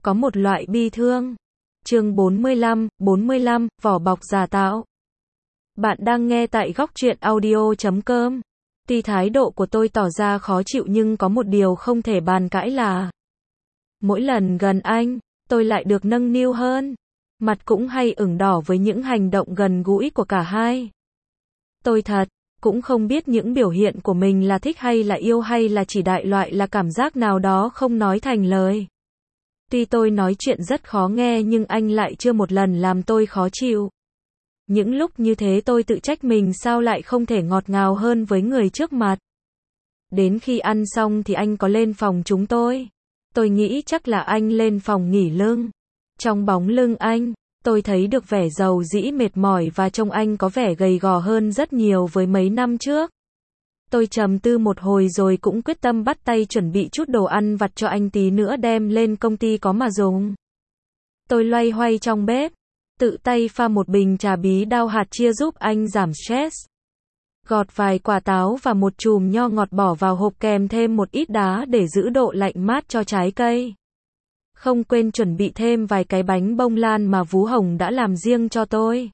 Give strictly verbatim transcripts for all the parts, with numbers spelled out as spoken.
Có một loại bi thương. Chương bốn mươi lăm, bốn mươi lăm, vỏ bọc giả tạo. Bạn đang nghe tại góc truyện audio chấm com. Tuy thái độ của tôi tỏ ra khó chịu nhưng có một điều không thể bàn cãi là mỗi lần gần anh, tôi lại được nâng niu hơn. Mặt cũng hay ửng đỏ với những hành động gần gũi của cả hai. Tôi thật, cũng không biết những biểu hiện của mình là thích hay là yêu hay là chỉ đại loại là cảm giác nào đó không nói thành lời. Tuy tôi nói chuyện rất khó nghe nhưng anh lại chưa một lần làm tôi khó chịu. Những lúc như thế tôi tự trách mình sao lại không thể ngọt ngào hơn với người trước mặt. Đến khi ăn xong thì anh có lên phòng chúng tôi. Tôi nghĩ chắc là anh lên phòng nghỉ lưng. Trong bóng lưng anh, tôi thấy được vẻ dầu dĩ mệt mỏi và trông anh có vẻ gầy gò hơn rất nhiều với mấy năm trước. Tôi trầm tư một hồi rồi cũng quyết tâm bắt tay chuẩn bị chút đồ ăn vặt cho anh tí nữa đem lên công ty có mà dùng. Tôi loay hoay trong bếp, tự tay pha một bình trà bí đao hạt chia giúp anh giảm stress. Gọt vài quả táo và một chùm nho ngọt bỏ vào hộp kèm thêm một ít đá để giữ độ lạnh mát cho trái cây. Không quên chuẩn bị thêm vài cái bánh bông lan mà Vú Hồng đã làm riêng cho tôi.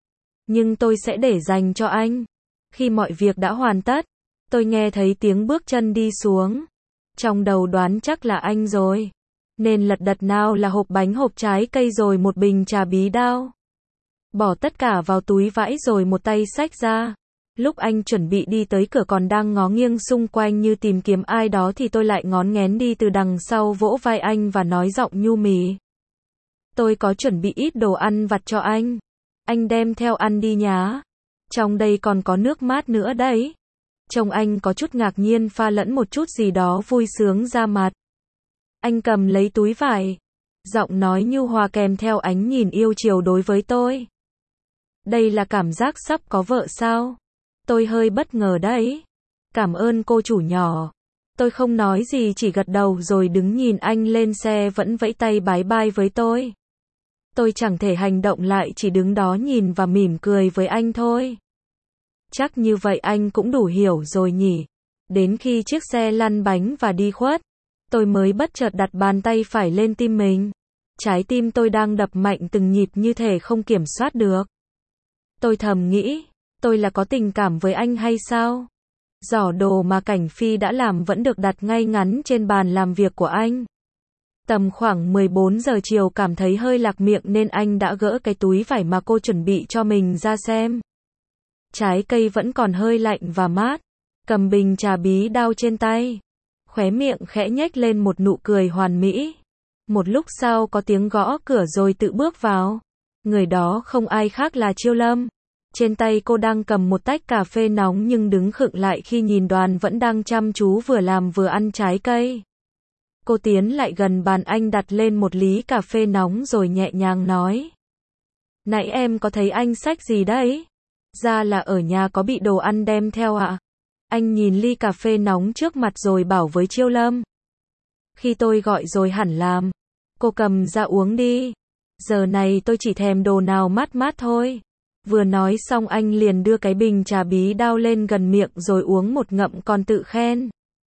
Nhưng tôi sẽ để dành cho anh. Khi mọi việc đã hoàn tất, tôi nghe thấy tiếng bước chân đi xuống. Trong đầu đoán chắc là anh rồi. Nên lật đật nào là hộp bánh hộp trái cây rồi một bình trà bí đao. Bỏ tất cả vào túi vải rồi một tay xách ra. Lúc anh chuẩn bị đi tới cửa còn đang ngó nghiêng xung quanh như tìm kiếm ai đó thì tôi lại ngón nghén đi từ đằng sau vỗ vai anh và nói giọng nhu mì. Tôi có chuẩn bị ít đồ ăn vặt cho anh. Anh đem theo ăn đi nhá. Trong đây còn có nước mát nữa đấy. Trông anh có chút ngạc nhiên pha lẫn một chút gì đó vui sướng ra mặt. Anh cầm lấy túi vải. Giọng nói nhu hòa kèm theo ánh nhìn yêu chiều đối với tôi. Đây là cảm giác sắp có vợ sao? Tôi hơi bất ngờ đấy. Cảm ơn cô chủ nhỏ. Tôi không nói gì chỉ gật đầu rồi đứng nhìn anh lên xe vẫn vẫy tay bái bai với tôi. Tôi chẳng thể hành động lại chỉ đứng đó nhìn và mỉm cười với anh thôi. Chắc như vậy anh cũng đủ hiểu rồi nhỉ. Đến khi chiếc xe lăn bánh và đi khuất, tôi mới bất chợt đặt bàn tay phải lên tim mình. Trái tim tôi đang đập mạnh từng nhịp như thể không kiểm soát được. Tôi thầm nghĩ, tôi là có tình cảm với anh hay sao? Giỏ đồ mà Cảnh Phi đã làm vẫn được đặt ngay ngắn trên bàn làm việc của anh. Tầm khoảng mười bốn giờ chiều cảm thấy hơi lạc miệng nên anh đã gỡ cái túi vải mà cô chuẩn bị cho mình ra xem. Trái cây vẫn còn hơi lạnh và mát. Cầm bình trà bí đao trên tay. Khóe miệng khẽ nhếch lên một nụ cười hoàn mỹ. Một lúc sau có tiếng gõ cửa rồi tự bước vào. Người đó không ai khác là Chiêu Lâm. Trên tay cô đang cầm một tách cà phê nóng nhưng đứng khựng lại khi nhìn Đoàn vẫn đang chăm chú vừa làm vừa ăn trái cây. Cô tiến lại gần bàn anh đặt lên một ly cà phê nóng rồi nhẹ nhàng nói. Nãy em có thấy anh xách gì đấy? Ra là ở nhà có bị đồ ăn đem theo ạ? À? Anh nhìn ly cà phê nóng trước mặt rồi bảo với Chiêu Lâm. Khi tôi gọi rồi hẳn làm. Cô cầm ra uống đi. Giờ này tôi chỉ thèm đồ nào mát mát thôi. Vừa nói xong anh liền đưa cái bình trà bí đao lên gần miệng rồi uống một ngậm còn tự khen.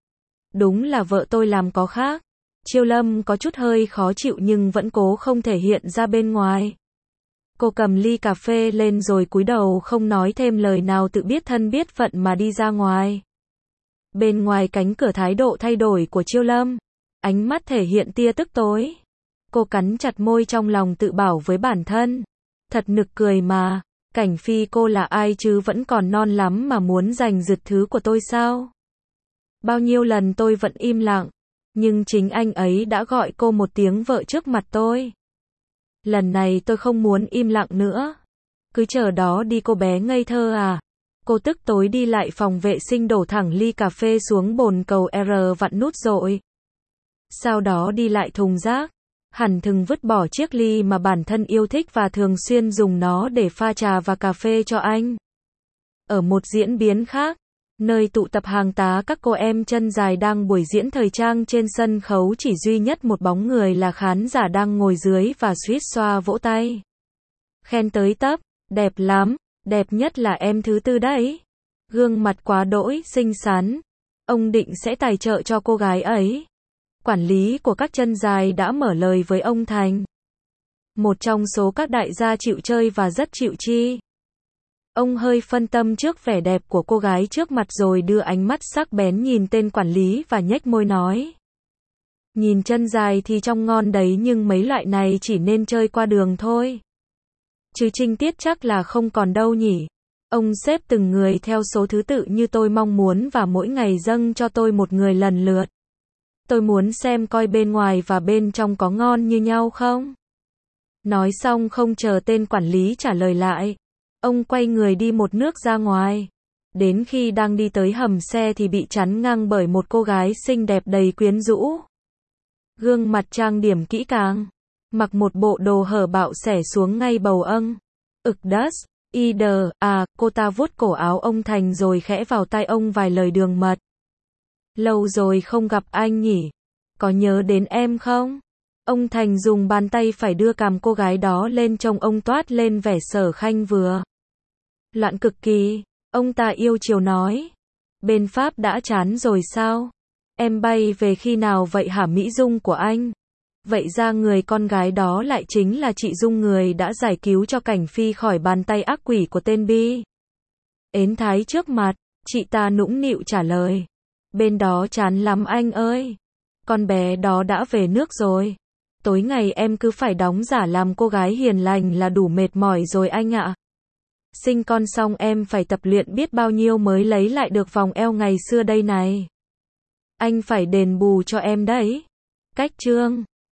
Đúng là vợ tôi làm có khác. Chiêu Lâm có chút hơi khó chịu nhưng vẫn cố không thể hiện ra bên ngoài. Cô cầm ly cà phê lên rồi cúi đầu không nói thêm lời nào tự biết thân biết phận mà đi ra ngoài. Bên ngoài cánh cửa thái độ thay đổi của Chiêu Lâm. Ánh mắt thể hiện tia tức tối. Cô cắn chặt môi trong lòng tự bảo với bản thân. Thật nực cười mà. Cảnh Phi cô là ai chứ vẫn còn non lắm mà muốn giành giật thứ của tôi sao? Bao nhiêu lần tôi vẫn im lặng. Nhưng chính anh ấy đã gọi cô một tiếng vợ trước mặt tôi. Lần này tôi không muốn im lặng nữa. Cứ chờ đó đi cô bé ngây thơ à. Cô tức tối đi lại phòng vệ sinh đổ thẳng ly cà phê xuống bồn cầu R vặn nút rồi. Sau đó đi lại thùng rác. Hẳn thừng vứt bỏ chiếc ly mà bản thân yêu thích và thường xuyên dùng nó để pha trà và cà phê cho anh. Ở một diễn biến khác, nơi tụ tập hàng tá các cô em chân dài đang buổi diễn thời trang trên sân khấu chỉ duy nhất một bóng người là khán giả đang ngồi dưới và suýt xoa vỗ tay. Khen tới tấp, đẹp lắm, đẹp nhất là em thứ tư đấy. Gương mặt quá đỗi xinh xắn. Ông định sẽ tài trợ cho cô gái ấy. Quản lý của các chân dài đã mở lời với ông Thành. Một trong số các đại gia chịu chơi và rất chịu chi. Ông hơi phân tâm trước vẻ đẹp của cô gái trước mặt rồi đưa ánh mắt sắc bén nhìn tên quản lý và nhếch môi nói. Nhìn chân dài thì trông ngon đấy nhưng mấy loại này chỉ nên chơi qua đường thôi. Chứ trinh tiết chắc là không còn đâu nhỉ. Ông xếp từng người theo số thứ tự như tôi mong muốn và mỗi ngày dâng cho tôi một người lần lượt. Tôi muốn xem coi bên ngoài và bên trong có ngon như nhau không? Nói xong không chờ tên quản lý trả lời lại. Ông quay người đi một nước ra ngoài. Đến khi đang đi tới hầm xe thì bị chắn ngang bởi một cô gái xinh đẹp đầy quyến rũ. Gương mặt trang điểm kỹ càng. Mặc một bộ đồ hở bạo xẻ xuống ngay bầu âng. Ực đất. Y đờ, à, cô ta vuốt cổ áo ông Thành rồi khẽ vào tai ông vài lời đường mật. Lâu rồi không gặp anh nhỉ? Có nhớ đến em không? Ông Thành dùng bàn tay phải đưa cằm cô gái đó lên trông ông toát lên vẻ sở khanh vừa. Loạn cực kỳ, ông ta yêu chiều nói. Bên Pháp đã chán rồi sao? Em bay về khi nào vậy hả Mỹ Dung của anh? Vậy ra người con gái đó lại chính là chị Dung người đã giải cứu cho Cảnh Phi khỏi bàn tay ác quỷ của tên Bi. Ến Thái trước mặt, chị ta nũng nịu trả lời. Bên đó chán lắm anh ơi. Con bé đó đã về nước rồi. Tối ngày em cứ phải đóng giả làm cô gái hiền lành là đủ mệt mỏi rồi anh ạ. Sinh con xong em phải tập luyện biết bao nhiêu mới lấy lại được vòng eo ngày xưa đây này. Anh phải đền bù cho em đấy. Cách chương